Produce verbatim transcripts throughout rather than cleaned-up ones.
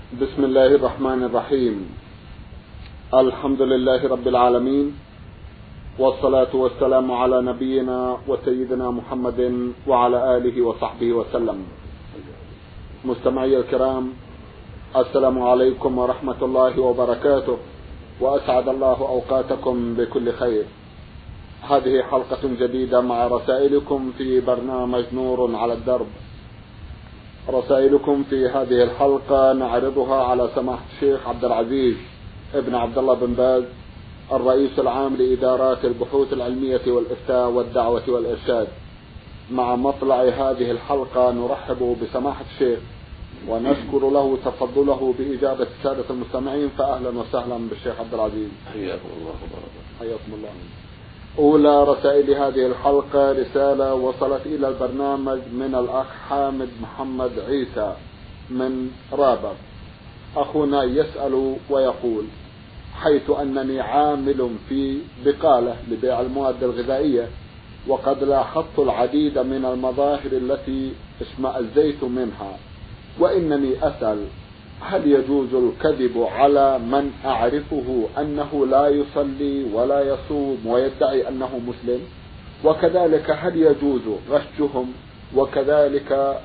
بسم الله الرحمن الرحيم. الحمد لله رب العالمين، والصلاة والسلام على نبينا وسيدنا محمد وعلى آله وصحبه وسلم. مستمعي الكرام، السلام عليكم ورحمة الله وبركاته، وأسعد الله أوقاتكم بكل خير. هذه حلقة جديدة مع رسائلكم في برنامج نور على الدرب. رسائلكم في هذه الحلقة نعرضها على سماحة الشيخ عبد العزيز ابن عبد الله بن باز، الرئيس العام لإدارات البحوث العلمية والإفتاء والدعوة والإرشاد. مع مطلع هذه الحلقة نرحب بسماحة الشيخ ونشكر له تفضله بإجابة السادة المستمعين، فأهلا وسهلا بالشيخ عبد العزيز. حياكم الله وبارك. حياكم الله. أولى رسائل هذه الحلقة رسالة وصلت إلى البرنامج من الأخ حامد محمد عيسى من رابغ. أخونا يسأل ويقول: حيث أنني عامل في بقالة لبيع المواد الغذائية، وقد لاحظت العديد من المظاهر التي اشمأزيت منها، وإنني أسأل: هل يجوز الكذب على من أعرفه أنه لا يصلي ولا يصوم ويدعي أنه مسلم؟ وكذلك هل يجوز غشهم؟ وكذلك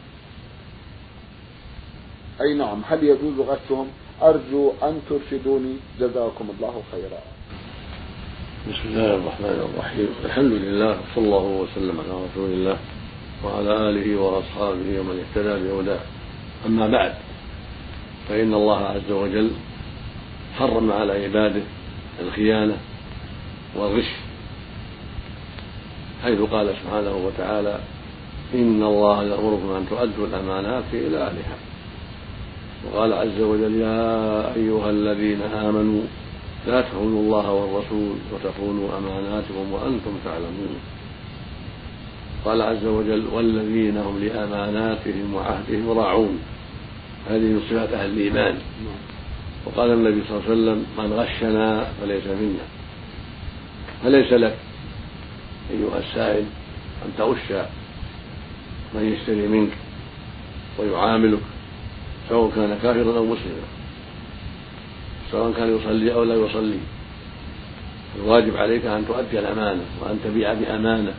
أي نعم هل يجوز غشهم؟ أرجو أن ترشدوني، جزاكم الله خيرا. بسم الله الرحمن الرحيم. الحمد لله، صلى الله وسلم على رسول الله وعلى آله وأصحابه ومن اهتدى بهداه. أما بعد، فإن الله عز وجل حرم على عباده الخيانة والغش، حيث قال سبحانه وتعالى: إن الله يأمركم أن تؤدوا الأمانات إلى أهلها. وقال عز وجل: يا أيها الذين آمنوا لا تخونوا الله والرسول وتخونوا أماناتكم وأنتم تعلمون. قال عز وجل: والذين هم لأماناتهم وعهدهم راعون. هذه من صفات أهل الإيمان. وقال النبي صلى الله عليه وسلم: من غشنا فليس منا. فليس لك أيها السائل أن تغش من يشتري منك ويعاملك، سواء كان كافرا أو مسلما، سواء كان يصلي أو لا يصلي. الواجب عليك أن تؤدي الأمانة وأن تبيع بأمانة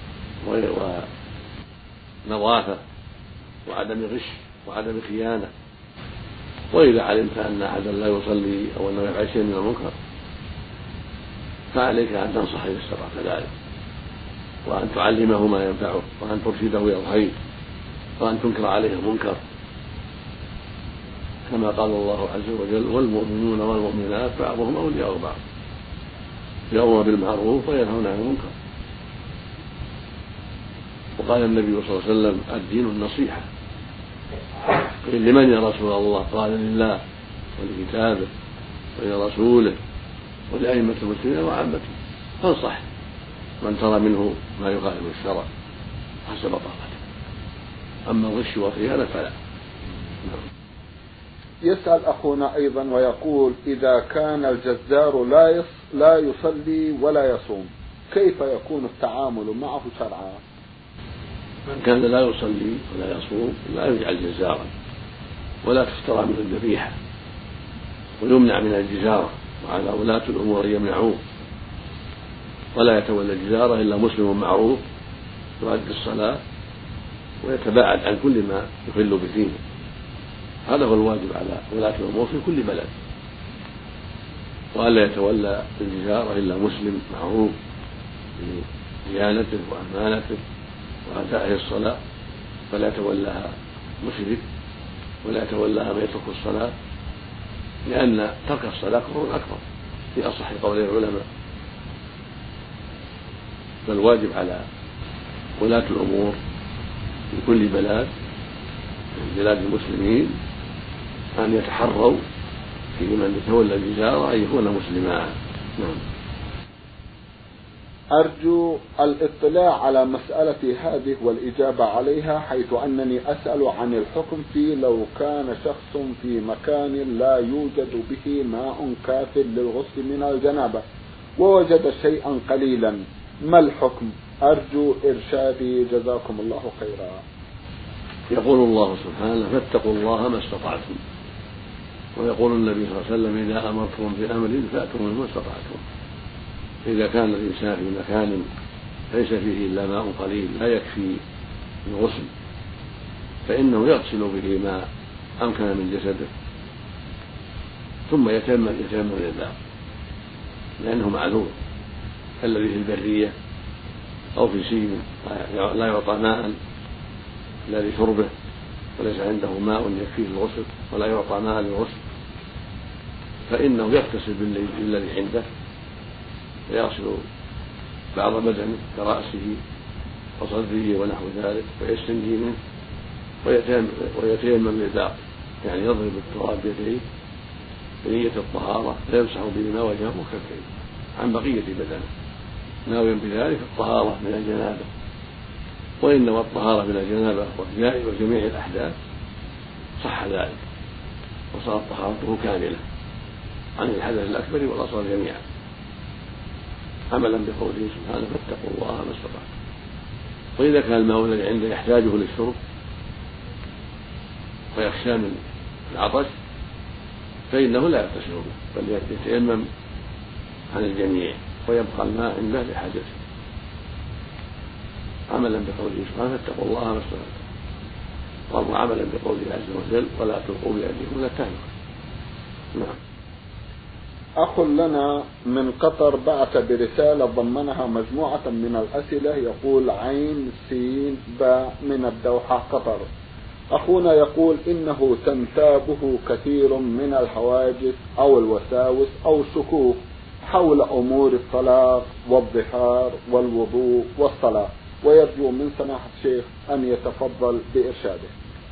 ونظافة وعدم غش وعدم خيانة. وإذا علمت أن أحدا لا يصلي أو أنه يفعل شيء من المنكر، فعليك أن تنصح إذا استطعت ذلك، وأن تعلمه ما ينفعه، وأن ترشده إلى الخير، وأن تنكر عليه المنكر، كما قال الله عز وجل: والمؤمنون والمؤمنات بعضهم أولياء بعض يأمرون بالمعروف وينهون عن المنكر. وقال النبي صلى الله عليه وسلم: الدين النصيحة. قيل: لمن يا رسول الله؟ قال: لله ولكتابه ولرسوله ولأئمة المسلمين وعامته. فانصح من ترى منه ما يخالف الشرع حسب طاقته. أما الغش والخيانة فلا. يسأل أخونا أيضا ويقول: إذا كان الجزار لا لا يصلي ولا يصوم، كيف يكون التعامل معه شرعا؟ من كان لا يصلي ولا يصوم لا يجعل جزارا، ولا تشترى منه الذبيحة، ويمنع من الجزارة، وعلى ولاة الأمور يمنعوه. ولا يتولى الجزارة إلا مسلم معروف يؤدي الصلاة ويتباعد عن كل ما يخل بدينه. هذا هو الواجب على ولاة الأمور في كل بلد. وألا يتولى الجزارة إلا مسلم معروف بديانته وأمانته وأدائه الصلاة، فلا يتولاها مشرك، ولا يتولاها من يترك الصلاة، لأن ترك الصلاة كفر أكبر في أصح قولي العلماء. فالواجب على ولاة الأمور في كل بلاد من بلاد المسلمين أن يتحروا في من يتولى الجزارة أن يكون مسلما. نعم. أرجو الاطلاع على مسألة هذه والإجابة عليها، حيث أنني أسأل عن الحكم في لو كان شخص في مكان لا يوجد به ماء كاف للغسل من الجنابة ووجد شيئا قليلا، ما الحكم؟ أرجو إرشادي، جزاكم الله خيرا. يقول الله سبحانه: فاتقوا الله ما استطعتم ويقول النبي صلى الله عليه وسلم إذا أمرتم بأمر فأتوا منه ما استطعتم. إذا كان الإنسان في مكان ليس فيه إلا ماء قليل لا يكفي الغسل فإنه يغسل به ما أمكن من جسده ثم يتيمم يتيمم للباقي لأنه معذور كالذي في البرية أو في سجن لا يعطى ماء إلا لشربه وليس عنده ماء يكفيه الغسل ولا يعطى ماء للغسل فإنه يغتسل بالذي عنده ويغسل بعض بدنه كرأسه وصدره ونحو ذلك ويستنجي منه ويتيمم للباقي يعني يضرب التراب بيديه بنية الطهارة فيمسح بهما وجهه وكفيه عن بقية بدنه ناويا بذلك الطهارة من الجنابة. وإن الطهارة من الجنابة وجميع الأحداث صح ذلك وصارت طهارته كاملة عن الحدث الأكبر والأصغر جميعا عملا بقوله سبحانه فاتقوا الله ما استطعتم. وإذا كان الماء الذي عنده يحتاجه للشرب ويخشى من العطش فإنه لا يغتسل به بل يتيمم عن الجميع ويبقى الماء عنده لحاجته عملا بقوله سبحانه فاتقوا الله ما استطعتم وعملا بقوله عز وجل ولا تلقوا بأيديكم إلى التهلكة. نعم. أخ لنا من قطر بعث برسالة ضمنها مجموعة من الأسئلة يقول عين سين باء من الدوحة قطر. أخونا يقول إنه تنتابه كثير من الحواجز أو الوساوس أو الشكوك حول أمور الطلاق والظهار والوضوء والصلاة ويرجو من سماحة الشيخ أن يتفضل بإرشاده.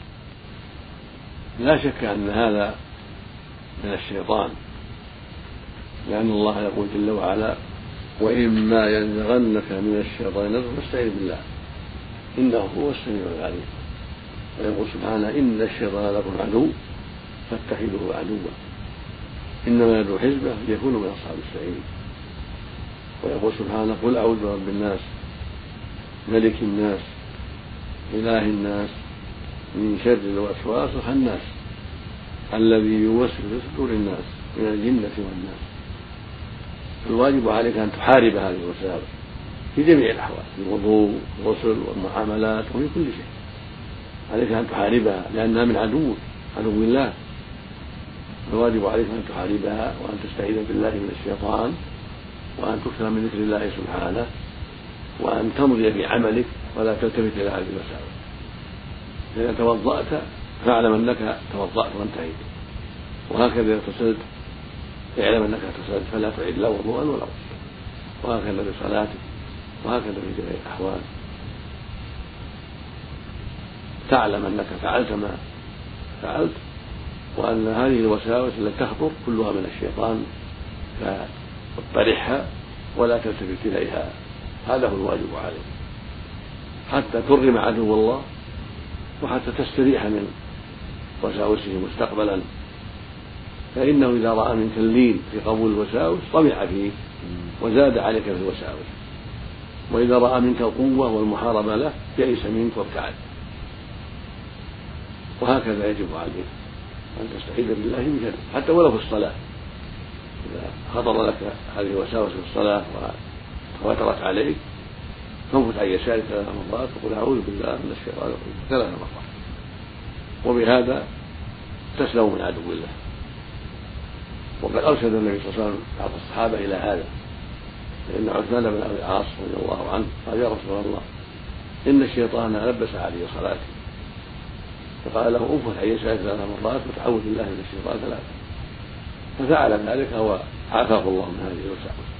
لا شك أن هذا من الشيطان لأن الله يقول جل وعلا وإما ينزغنك من الشيطان نزغ فاستعذ بالله إنه هو السميع العليم. ويقول سبحانه إن الشيطان لكم عدو فاتخذوه عدوا إنما يدعو حزبه ليكونوا من أصحاب السعير. ويقول سبحانه قل أعوذ برب الناس ملك الناس إله الناس من شر الوسواس الخناس الذي يوسوس في صدور الناس من الجنة والناس. الواجب عليك أن تحارب هذه الوساوس في جميع الأحوال في الوضوء والغسل والمعاملات وفي كل شيء عليك أن تحاربها لأنها من عدو عدو الله. الواجب عليك أن تحاربها وأن تستعيذ بالله من الشيطان وأن تكثر من ذكر الله سبحانه وأن تمضي في عملك ولا تلتفت إلى هذه الوساوس. إذا توضأت فاعلم أنك توضأت وانتهيت وهكذا إذا اغتسلت اعلم أنك اغتسلت فلا تعيد لا وضوءا ولا غسلا وهكذا بصلاتك وهكذا في جميع الأحوال تعلم أنك فعلت ما فعلت وأن هذه الوساوس التي تخطر كلها من الشيطان فاطرحها ولا تلتفت إليها. هذا هو الواجب عليك حتى ترغم عدو الله وحتى تستريح من وساوسه مستقبلا فإنه إذا رأى منك اللين في قبول الوساوس طمع فيه وزاد عليك في الوساوس وإذا رأى منك القوة والمحاربة له يئس منك وابتعد. وهكذا يجب عليك أن تستعيذ بالله من شره حتى ولو في الصلاة. إذا خطر لك هذه الوساوس في الصلاة وتواترت عليك فانفت عن يسارك ثلاث مرات وقل أعوذ بالله من الشيطان الرجيم ثلاث مرات وبهذا تسلم من عدو الله. وقد أرشد النبي صلى الله عليه وسلم بعض الصحابة إلى هذا لأن عثمان بن أبي العاص رضي الله عنه قال يا رسول الله إن الشيطان لبس علي صلاتي فقال له انفت عن يسارك ثلاث مرات وتعوذ بالله من الشيطان ثلاثة ففعل ذلك وعافاه الله من هذه الوساوس.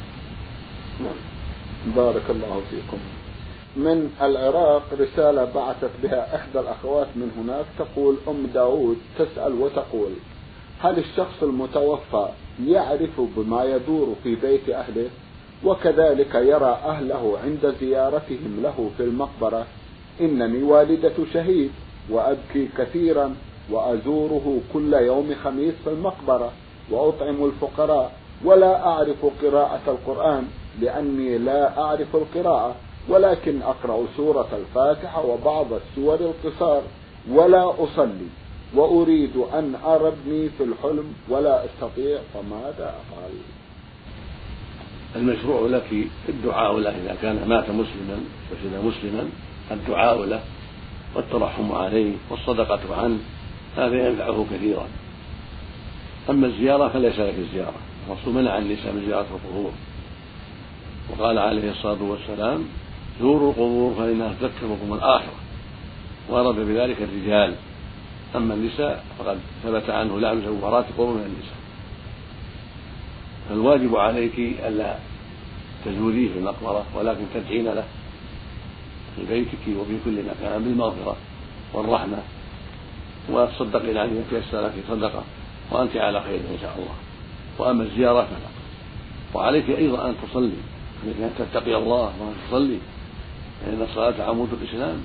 بارك الله فيكم. من العراق رسالة بعثت بها إحدى الأخوات من هناك تقول أم داود تسأل وتقول هل الشخص المتوفى يعرف بما يدور في بيت أهله وكذلك يرى أهله عند زيارتهم له في المقبرة؟ إنني والدة شهيد وأبكي كثيرا وأزوره كل يوم خميس في المقبرة وأطعم الفقراء ولا أعرف قراءة القرآن لأني لا أعرف القراءة ولكن أقرأ سورة الفاتحة وبعض السور القصار ولا أصلي وأريد أن أرى ابني في الحلم ولا أستطيع، فماذا أفعل؟ المشروع لك الدعاء له إذا كان مات مسلما وسد مسلما، الدعاء له والترحم عليه والصدقة عنه، هذا ينفعه كثيرا. أما الزيارة فليس لك الزيارة، الرسول منع النساء من زيارة القبور، وقال عليه الصلاة والسلام: زوروا القبور فإنها تذكركم الآخرة، ورد بذلك الرجال. أما النساء فقد ثبت عنه لعن زوارات القبور من النساء. فالواجب عليك ألا تزوريه في المقبرة، ولكن تدعين له في بيتك وفي كل مكان بالمغفرة والرحمة، وتصدقين عليه يتيسر لك صدقة وأنت على خير إن شاء الله. وأما الزيارة فلا. وعليك أيضا أن تصلي، عليك أن تتقي الله وأن تصلي، لأن الصلاة عمود الإسلام.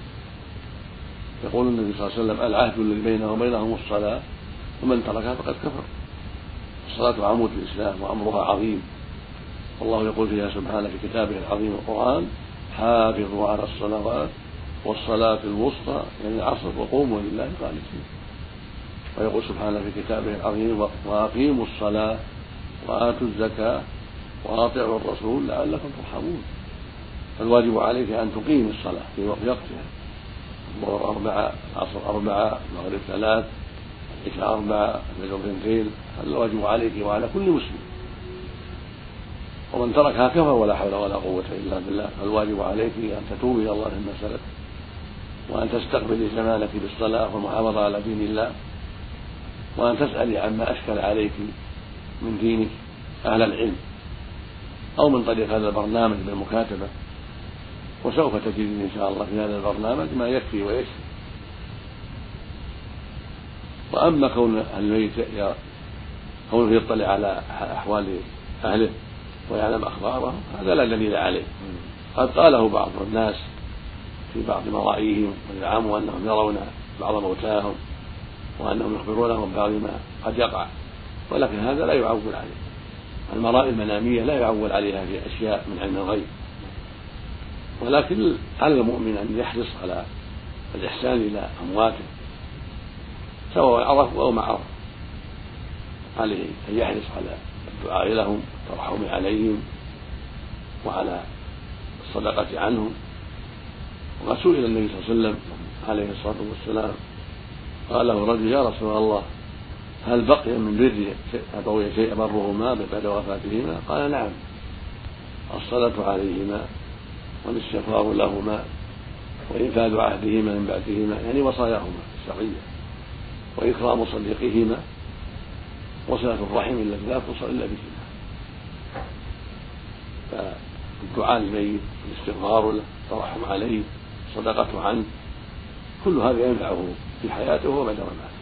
يقول النبي صلى الله عليه وسلم: العهد الذي بينه وبينهم الصلاة، ومن تركها فقد كفر. الصلاة عمود الإسلام وأمرها عظيم، والله يقول فيها سبحانه في كتابه العظيم القرآن: حافظوا على الصلوات والصلاة الوسطى، يعني العصر، وقوموا لله قانتين. ويقول سبحانه في كتابه العظيم: وأقيموا الصلاة وآتوا الزكاة وأطيعوا الرسول لعلكم ترحمون. فالواجب عليك أن تقيم الصلاة في وقتها، الظهر أربعة، العصر أربعة، المغرب ثلاث، العشاء أربعة، الفجر اثنتين. هذا الواجب عليك وعلى كل مسلم. ومن تركها كفر ولا حول ولا قوة إلا بالله. فالواجب عليك أن تتوبي إلى الله مما سلف، وأن تستقبلي زمانك بالصلاة والمحافظة على دين الله، وأن تسألي عما أشكل عليك من دينك أهل العلم، أو من طريق هذا البرنامج بالمكاتبة، وسوف تجدين إن شاء الله في هذا البرنامج ما يكفي ويكفي. وأما كون الميت كونه يطلع على أحوال أهله ويعلم أخبارهم، هذا لا دليل عليه. قد قاله بعض الناس في بعض مرائيهم وزعموا أنهم يرون بعض موتاهم وأنهم يخبرونهم ببعض ما قد يقع، ولكن هذا لا يعول عليه. المرائي المنامية لا يعول عليها في أشياء من علم الغيب، ولكن على المؤمن أن يحرص على الإحسان إلى أمواته سواء عرفوا أو ما عرفوا. عليه أن يحرص على الدعاء لهم والترحم عليهم وعلى الصدقة عنهم. وقد سئل النبي صلى الله عليه وسلم عليه الصلاة والسلام، قال له رجل: يا رسول الله، هل بقي من بري أبوي شيء أبرهما بعد وفاتهما؟ قال: نعم، الصلاة عليهما والاستغفار لهما وإنفاذ عهدهما من بعدهما، يعني وصاياهما الشرعية، وإكرام صديقهما، وصلة الرحم التي لا توصل إلا بهما. فالدعاء للميت والاستغفار له والترحم عليه والصدقة عنه، كل هذا ينفعه في حياته وبعد مماته.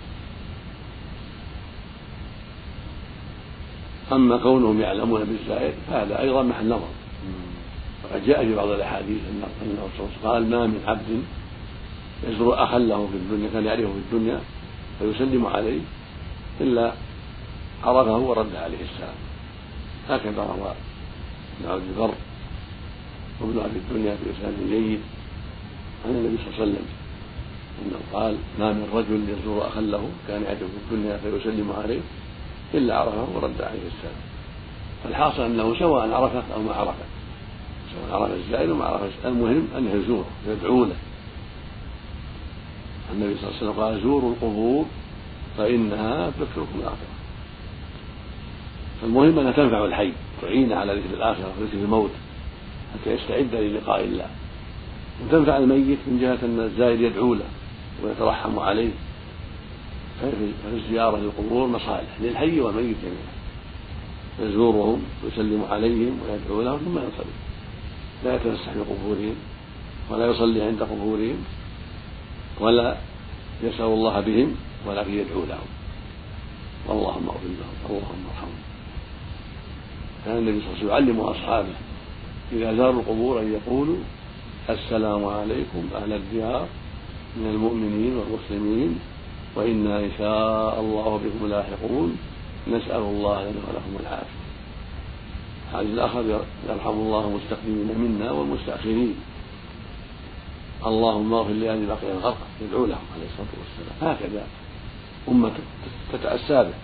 أما كونهم يعلمون بالزائر فهذا أيضا محل نظر. وقد جاء في بعض الأحاديث أن الرسول قال: ما من عبد يزور أخا له في الدنيا كان يعرفه في الدنيا فيسلم عليه إلا عرفه ورد عليه السلام. هكذا روى ابن عبد البر وابن أبي الدنيا في إسناد جيد عن النبي صلى الله عليه وسلم أنه قال: ما من رجل يزور أخا له كان يعرفه في الدنيا فيسلم عليه إلا عرفه ورد عليه السلام. فالحاصل أنه سواء عرفه أو ما عرفه، سواء عرف الزائر وما عرف، المهم أن يزوره ويدعو له. النبي صلى الله عليه وسلم قال: زوروا القبور فإنها تذكركم الآخرة. فالمهم أنها تنفع الحي، تعين على ذكر الآخرة وذكر الموت حتى يستعد للقاء الله، وتنفع الميت من جهة أن الزائر يدعو له ويترحم عليه. فالزيارة للقبور مصالح للحي والميت جميعا، يزورهم ويسلم عليهم ويدعو لهم ثم ينصرف، لا يتفسح في قبورهم ولا يصلي عند قبورهم ولا يسأل الله بهم، ولكن يدعو لهم: اللهم اغفر لهم، اللهم ارحمهم. كان النبي صلى الله عليه وسلم يعلم أصحابه إذا زاروا القبور أن يقولوا: السلام عليكم أهل الديار من المؤمنين والمسلمين، وإنا إن شاء الله بكم لاحقون، نسأل الله لنا ولكم العافية. الحديث الآخر: يرحم الله المستقدمين منا والمستأخرين، اللهم اغفر لأهل بقية الغرقى، يدعو لهم عليه الصلاة والسلام. هكذا أمة تتأسى به،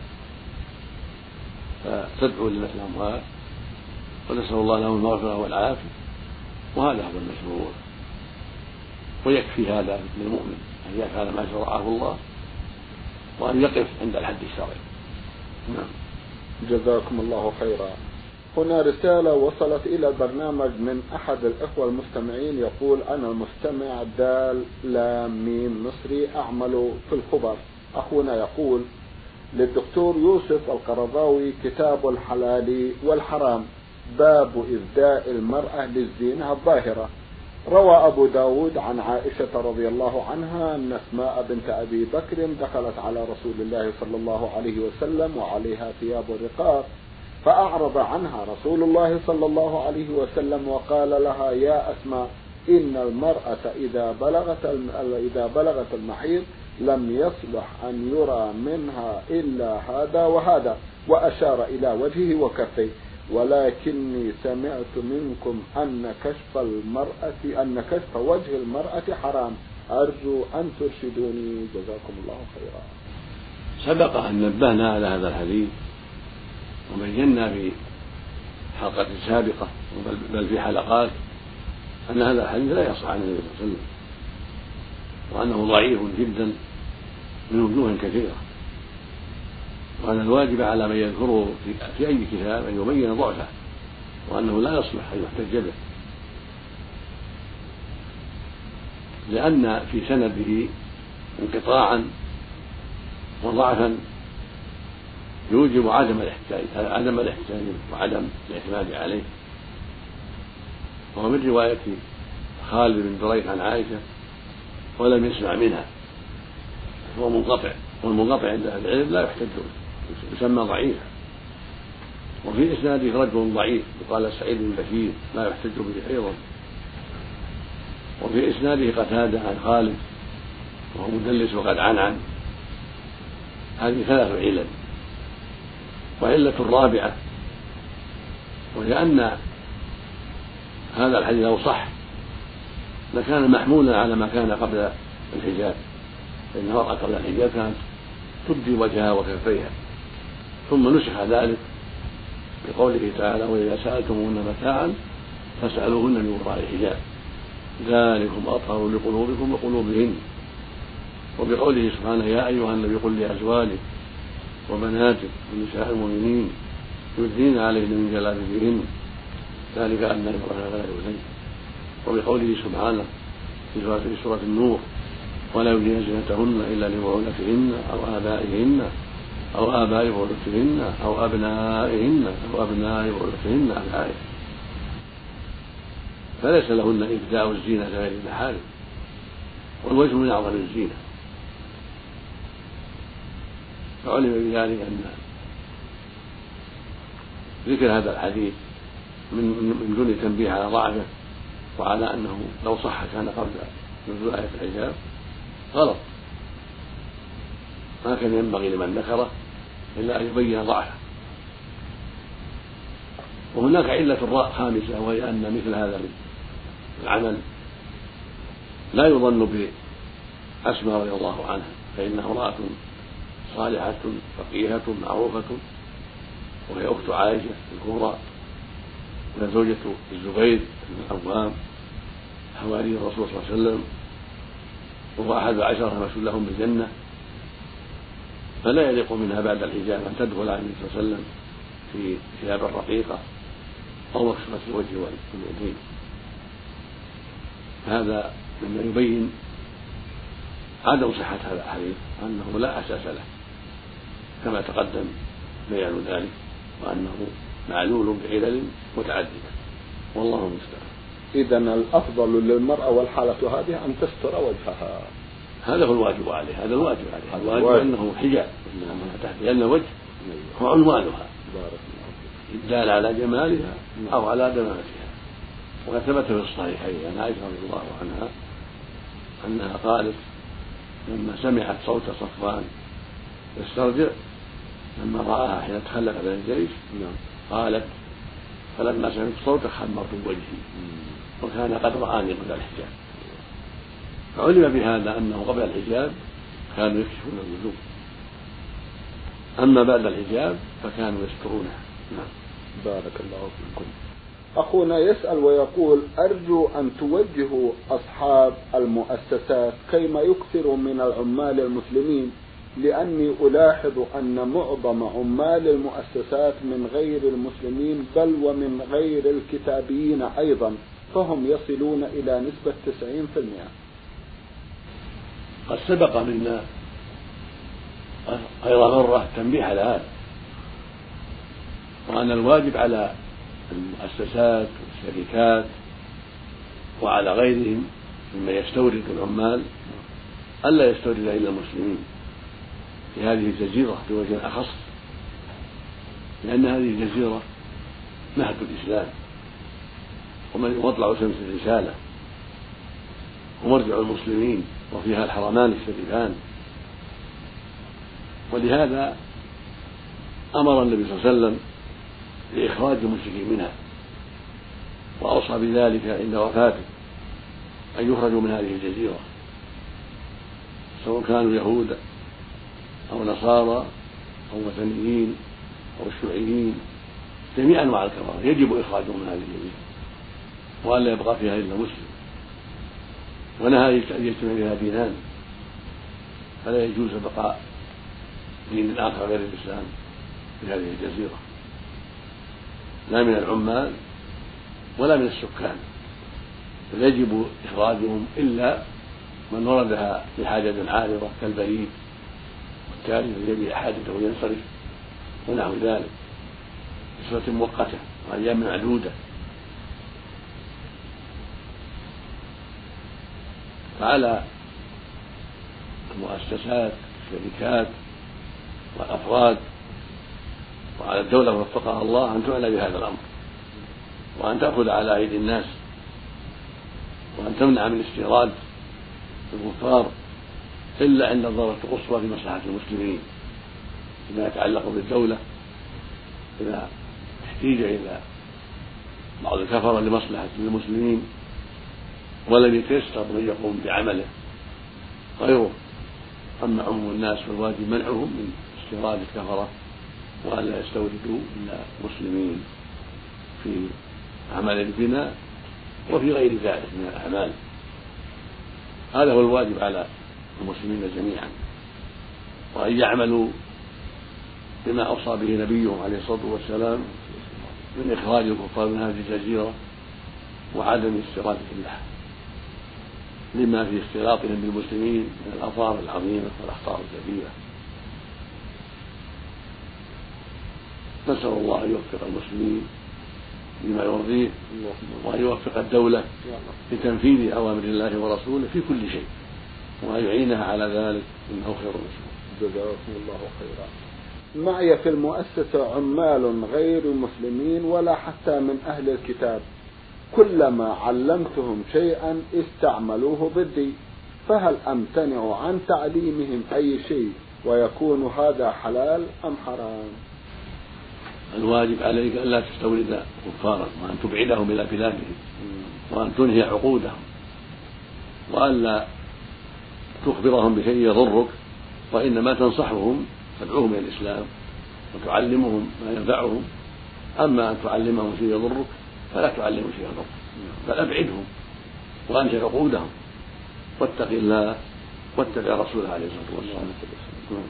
فتدعو لمثل الأموات ونسأل الله لهم المغفرة والعافية، وهذا هو المشروع. ويكفي هذا للمؤمن أن يفعل ما شرعه الله وأن يقف عند الحد الشرعي. نعم. جزاكم الله خيرا. هنا رسالة وصلت إلى البرنامج من أحد الإخوة المستمعين يقول: أنا المستمع دال لام ميم مصري أعمل في الخبر. أخونا يقول: للدكتور يوسف القرضاوي كتاب الحلال والحرام، باب إبداء المرأة للزينة الظاهرة. روى أبو داود عن عائشة رضي الله عنها أن أسماء بنت أبي بكر دخلت على رسول الله صلى الله عليه وسلم وعليها ثياب رقاق، فأعرض عنها رسول الله صلى الله عليه وسلم وقال لها: يا أسماء، إن المرأة إذا بلغت إذا بلغت المحيض لم يصلح أن يرى منها إلا هذا وهذا، وأشار إلى وجهه وكفيه، ولكني سمعت منكم أن كشف المرأة أن كشف وجه المرأة حرام، أرجو أن ترشدوني، جزاكم الله خيرا. سبق أن نبهنا على هذا الحديث وبينا في حلقة سابقة بل في حلقات أن هذا الحديث لا يصح عن النبي صلى الله عليه وسلم، وأنه ضعيف جدا من وجوه كثيرة، وأن الواجب على من يذكره في أي كتاب أن يبين ضعفه وأنه لا يصلح أن يحتج به، لأن في سنده انقطاعا وضعفا يوجب عدم الاحتجاج عدم الاحتجاج وعدم الاعتماد عليه. وهو من رواية خالد بن دريك عن عائشة ولم يسمع منها، هو منقطع، والمنقطع عند أهل العلم لا يحتج به، يسمى ضعيفا. وفي إسناده رجل ضعيف يقال سعيد بن بشير لا يحتج به أيضا. وفي إسناده قتادة عن خالد وهو مدلس وقد عنعن. هذه ثلاث علل. وعلة الرابعة وهي أن هذا الحديث لو صح لكان محمولا على ما كان قبل الحجاب، فإن المرأة قبل الحجاب كانت تبدي وجهها وكفيها، ثم نسخ ذلك بقوله تعالى: وإذا سألتموهن متاعا فاسألوهن من وراء الحجاب ذلكم أطهر لقلوبكم وقلوبهن. وبقوله سبحانه: يا أيها النبي قل لأزواجك وبناتك ونساء المؤمنين يدنين عليهن من جلابيبهن ذلك أن المرأة لا يؤذين. وبقوله سبحانه في سورة النور: ولا يبدين زينتهن إلا لبعولتهن أو آبائهن أو آباء بعولتهن أو أبنائهن أو أبناء بعولتهن الآية. فليس لهن إبداء الزينة غير المحارم، والوجه من أعظم الزينة. فعلم بذلك أن ذكر هذا الحديث من دون تنبيه على ضعفه وعلى أنه لو صح كان قبل نزول آية الحجاب غلط، ما كان ينبغي لمن ذكره إلا أن يبين ضعفه. وهناك علة خامسة وهي أن مثل هذا العمل لا يظن بأسماء رضي الله عنها، فإنها امرأة صالحة فقيهة معروفة، وهي أخت عائشة الكبرى وزوجة الزبير بن العوام حواري الرسول صلى الله عليه وسلم، وهو أحد عشرة مسؤول لهم بالجنة، فلا يليق منها بعد الحجاب أن تدخل على النبي صلى الله عليه وسلم في ثياب رقيقة أو مكشوفة الوجه واليدين. هذا مما يبين عدم صحة هذا الحديث، أنه لا أساس له كما تقدم بيان ذلك، وأنه معلول بعلل متعددة، والله المستعان. إذن الأفضل للمرأة والحالة هذه أن تستر وجهها، هذا هو الواجب عليه، هذا الواجب عليه، الواجب أنه حجاب لأن الوجه هو عنوانها الدال على جمالها أو على دمامتها. وقد ثبت في الصحيحين عن عائشة رضي الله عنها أنها قالت لما سمعت صوت صفوان يسترجع لما رآها حين تخلف بين الجيش قالت: فلما سمعت صوتك حمرت وجهي، وكان قد رآني قبل الحجاب. فعلم بهذا أنه قبل الحجاب كانوا يكشفون الوجوه أما بعد الحجاب فكانوا يسترونها. نعم. بارك الله فيكم. أخونا يسأل ويقول: أرجو أن توجهوا أصحاب المؤسسات كيما يكثر من العمال المسلمين، لأني ألاحظ أن معظم عمال المؤسسات من غير المسلمين بل ومن غير الكتابيين أيضا، فهم يصلون إلى نسبة تسعين في المئة. قد سبق منا غير مرة تنبيه على هذا، وأن الواجب على المؤسسات والشركات وعلى غيرهم مما يستورد العمال ألا يستورد إلا المسلمين في هذه الجزيرة بوجه أخص، لأن هذه الجزيرة مهد الإسلام ومطلع شمس الرسالة ومرجع المسلمين، وفيها الحرمان الشريفان، ولهذا أمر النبي صلى الله عليه وسلم بإخراج المشركين منها، وأوصى بذلك عند وفاته أن يخرجوا من هذه الجزيرة، سواء كانوا يهود أو نصارى أو وثنيين أو الشيوعيين، جميع أنواع الكفرة يجب إخراجهم من هذه الجزيرة، وألا يبقى فيها إلا مسلم، ونهى أن يجتمع فيها دينان، فلا يجوز بقاء دين آخر غير الإسلام في هذه الجزيرة، لا من العمال ولا من السكان، فيجب إخراجهم إلا من وردها لحاجة عارضة كالبريد والتالي الذي حاجته ينصرف ونحو ذلك بصفة مؤقتة وأيام معدودة. فعلى المؤسسات والشركات والأفراد وعلى الدولة وفقها الله أن تعنى بهذا الأمر، وأن تأخذ على أيدي الناس، وأن تمنع من استيراد الكفار إلا عند الضرورة القصوى في مصلحة المسلمين فيما يتعلق بالدولة، إذا احتيج إلى بعض الكفرة لمصلحة المسلمين ولم يتيسر من يقوم بعمله غيره. أما عموم الناس فالواجب منعهم من استيراد الكفرة وألا يستوردوا إلا مسلمين في أعمال البناء وفي غير ذلك من الأعمال. هذا هو الواجب على المسلمين جميعا، وأن يعملوا بما أوصى به نبيهم عليه الصلاة والسلام من إخراج الكفار من هذه الجزيرة وعدم استيرادهم لها، لما في اختلاطهم بالمسلمين من الآثار العظيمة والأخطار الكبيرة. نسأل الله أن يوفق المسلمين لما يرضيه، وأن يوفق الدولة لتنفيذ أوامر الله ورسوله في كل شيء، وأن يعينها على ذلك، إنه خير المسلمين. جزاكم الله خيرا. معي في المؤسسة عمال غير مسلمين ولا حتى من أهل الكتاب، كلما علمتهم شيئا استعملوه ضدي، فهل أمتنع عن تعليمهم أي شيء ويكون هذا حلال أم حرام؟ الواجب عليك أن لا تستورد كفارا، وأن تبعدهم إلى بلادهم، وأن تنهي عقودهم، وأن لا تخبرهم بشيء يضرك، وإنما تنصحهم تدعوهم إلى الإسلام وتعلمهم ما ينفعهم. أما أن تعلمهم شيء يضرك فلا تعلمهم شيء يضرك، بل أبعدهم وأنهي عقودهم، واتق الله واتبع رسوله عليه الصلاة والسلام.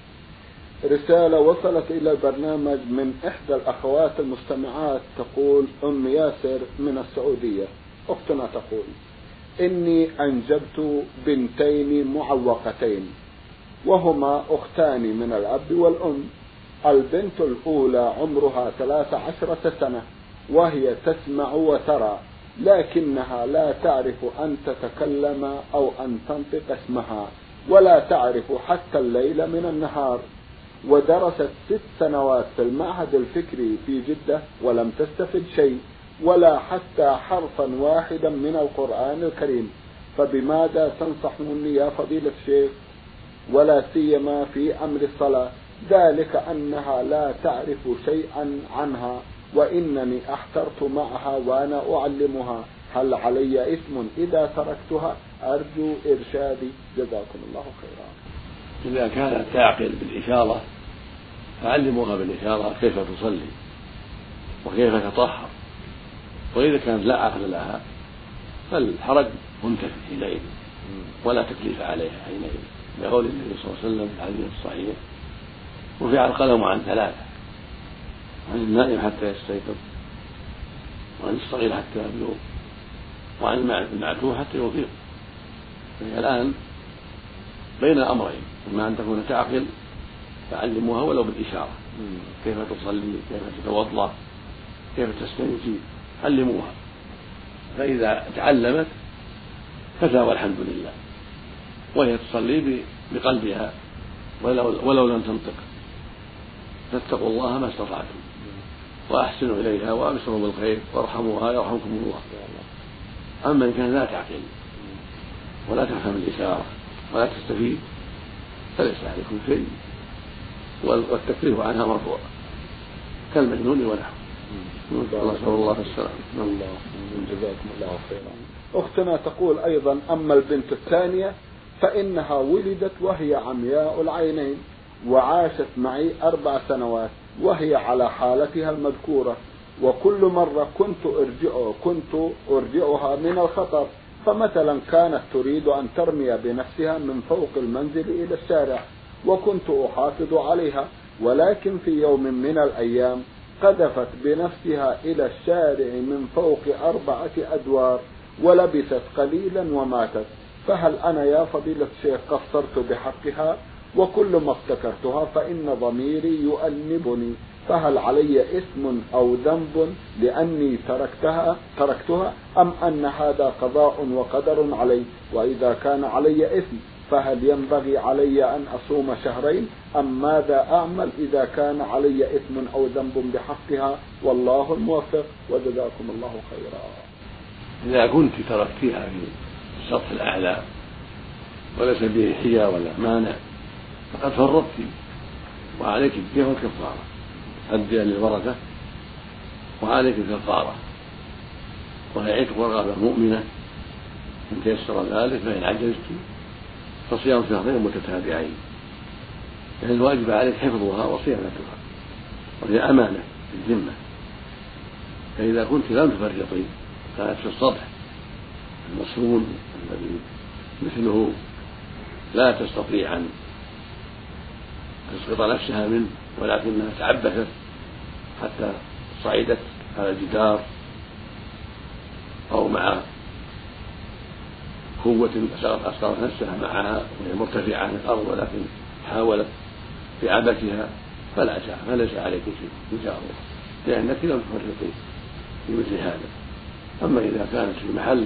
رسالة وصلت إلى البرنامج من إحدى الأخوات المستمعات، تقول أم ياسر من السعودية. أختنا تقول: إني أنجبت بنتين معوقتين وهما أختان من الأب والأم. البنت الأولى عمرها ثلاث عشرة سنة وهي تسمع وترى، لكنها لا تعرف أن تتكلم أو أن تنطق اسمها، ولا تعرف حتى الليل من النهار، ودرست ست سنوات في المعهد الفكري في جدة ولم تستفد شيء ولا حتى حرفا واحدا من القرآن الكريم، فبماذا تنصحوني يا فضيلة الشيخ، ولا سيما في أمر الصلاة، ذلك أنها لا تعرف شيئا عنها وإنني احترت معها وأنا أعلمها، هل علي إثم إذا تركتها؟ أرجو إرشادي، جزاكم الله خيرا. إذا كانت تعقل بالإشارة فعلموها بالإشارة كيف تصلي وكيف تطهر، وإذا كانت لا عقل لها فالحرج منتفي حينئذ ولا تكليف عليها حينئذ، لقول النبي صلى الله عليه وسلم في الحديث الصحيح: رفع القلم عن ثلاثة، عن النائم حتى يستيقظ، وعن الصغير حتى يبلغ، وعن المعتوه حتى يفيق. فهي الآن بين الأمرين: إما أن تكون تعقل فعلموها ولو بالإشارة كيف تصلي، كيف تتوضأ، كيف تستنجي، علموها، فإذا تعلمت كفى والحمد لله، وهي تصلي بقلبها ولو, ولو لم تنطق. فاتقوا الله ما استطعتم وأحسنوا إليها وأبشروا بالخير وارحموها يرحمكم الله. أما إن كان لا تعقل ولا تفهم الإشارة ولا تستفيد فليس عليكم شيء، والتكليف عنها مرفوع كالمجنون ونحوه. نسأل الله السلامة. الله جزاكم الله خيرا. أختنا تقول أيضا: أما البنت الثانية فإنها ولدت وهي عمياء العينين، وعاشت معي أربع سنوات وهي على حالتها المذكورة، وكل مرة كنت أرجع كنت أرجعها من الخطر، فمثلا كانت تريد أن ترمي بنفسها من فوق المنزل إلى الشارع، وكنت أحافظ عليها، ولكن في يوم من الأيام قذفت بنفسها إلى الشارع من فوق أربعة أدوار ولبثت قليلا وماتت، فهل أنا يا فضيلة الشيخ قصرت بحقها؟ وكل ما افتكرتها فإن ضميري يؤنبني، فهل علي إثم أو ذنب لأني تركتها تركتها أم أن هذا قضاء وقدر علي؟ وإذا كان علي إثم فهل ينبغي علي أن أصوم شهرين أم ماذا أعمل إذا كان علي إثم أو ذنب بحقها؟ والله الموفق وجزاكم الله خيرا. إذا كنت تركتها في السطح الأعلى وليس به حيا ولا مانع فقد فرطت، وعليك الدية والكفارة، الدية للورثة وعليك الكفارة، وهي عتق رقبة مؤمنة إن تيسر ذلك، فإن عجزت فصيام شهرين متتابعين، يعني الواجب عليك حفظها وصيانتها، وهي أمانة في الذمة. فإذا كنت لم تفرطي كانت في السطح المصون الذي مثله لا تستطيع أن تسقط نفسها منه، ولكنها تعبثت حتى صعدت على الجدار أو مع قوة أسقطت نفسها معها وهي مرتفعة عن الأرض، ولكن حاولت بعبثها فلا فليس عليك شيء إن شاء الله، لأنك لم تفرطي في مثل هذا. أما إذا كانت في محل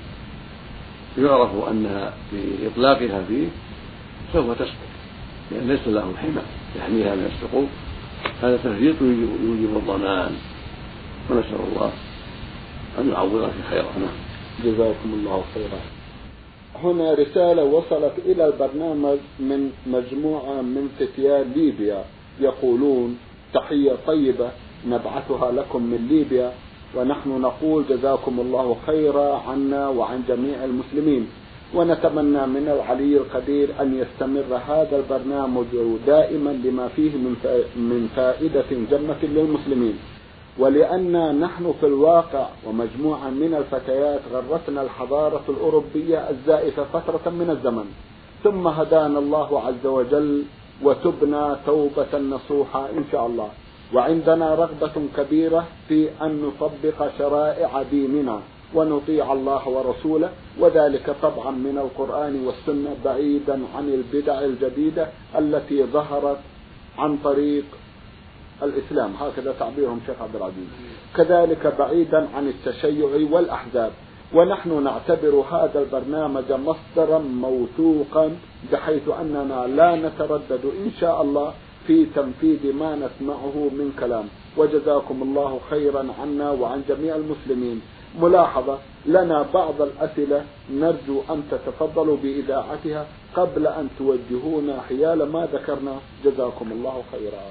يعرف أنها بإطلاقها فيه سوف تسقط، لأن ليس له حمى يحميها من السقوط، هذا تفريط يوجب الضمان، ونسأل الله أن يعوضك خيرا. جزاكم الله خيرا. هنا رسالة وصلت إلى البرنامج من مجموعة من فتيان ليبيا، يقولون: تحية طيبة نبعثها لكم من ليبيا، ونحن نقول جزاكم الله خيرا عنا وعن جميع المسلمين، ونتمنى من العلي القدير أن يستمر هذا البرنامج دائما لما فيه من فائدة جمة للمسلمين، ولأن نحن في الواقع ومجموعة من الفتيات غرتنا الحضارة الأوروبية الزائفة فترة من الزمن، ثم هدانا الله عز وجل وتبنا توبة نصوحة إن شاء الله، وعندنا رغبة كبيرة في أن نطبق شرائع ديننا ونطيع الله ورسوله، وذلك طبعا من القرآن والسنة بعيدا عن البدع الجديدة التي ظهرت عن طريق الإسلام، هكذا تعبيرهم شيخ عبد العزيز، كذلك بعيدا عن التشيع والأحزاب. ونحن نعتبر هذا البرنامج مصدرا موثوقا بحيث أننا لا نتردد إن شاء الله في تنفيذ ما نسمعه من كلام، وجزاكم الله خيرا عنا وعن جميع المسلمين. ملاحظة: لنا بعض الأسئلة نرجو أن تتفضلوا بإذاعتها قبل أن توجهونا حيال ما ذكرنا، جزاكم الله خيرا.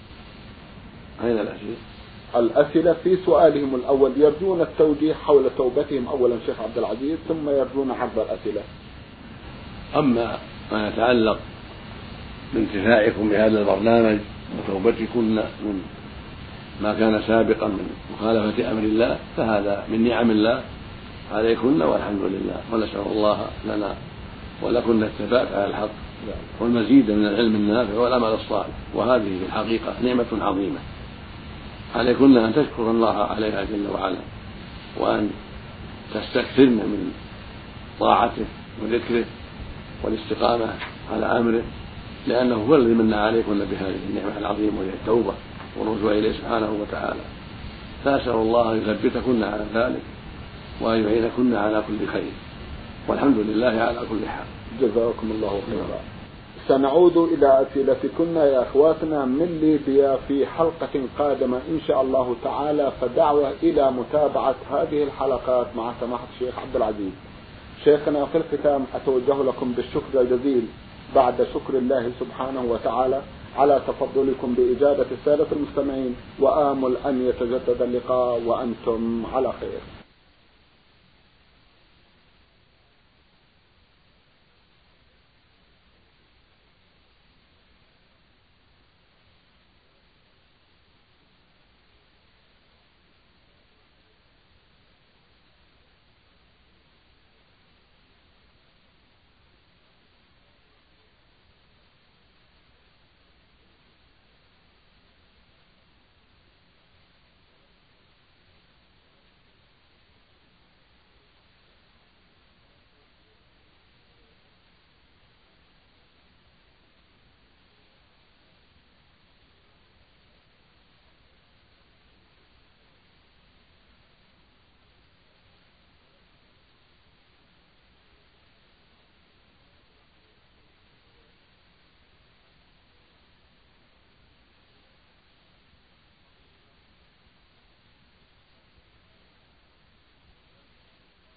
أين الأسئلة؟ الأسئلة في سؤالهم الأول، يرجون التوجيه حول توبتهم أولا شيخ عبد العزيز، ثم يرجون عرض الأسئلة. أما ما يتعلق بانتفاعكم بهذا البرنامج وتوبتكن من ما كان سابقا من مخالفة أمر الله، فهذا من نعم الله عليكن والحمد لله، ونسأل الله لنا ولكن الثبات على الحق والمزيد من العلم النافع والعمل الصالح، وهذه في الحقيقة نعمة عظيمة عليكن أن تشكر الله عليها جل وعلا، وأن تستكثرن من طاعته وذكره والاستقامة على أمره، لأنه هو الذي من عليكن بهذه النعمة العظيمة وهي التوبة والرجوع إليه سبحانه وتعالى. فأسأل الله أن يثبتكن على ذلك وأن يعينكن على كل خير، والحمد لله على كل حال. جزاكم الله خيرا. سنعود إلى أسئلتكن يا أخواتنا من ليبيا في حلقة قادمة إن شاء الله تعالى، فدعوة إلى متابعة هذه الحلقات مع سماحة الشيخ عبد العزيز. شيخنا في الختام أتوجه لكم بالشكر الجزيل بعد شكر الله سبحانه وتعالى على تفضلكم بإجابة السادة المستمعين، وآمل أن يتجدد اللقاء وأنتم على خير.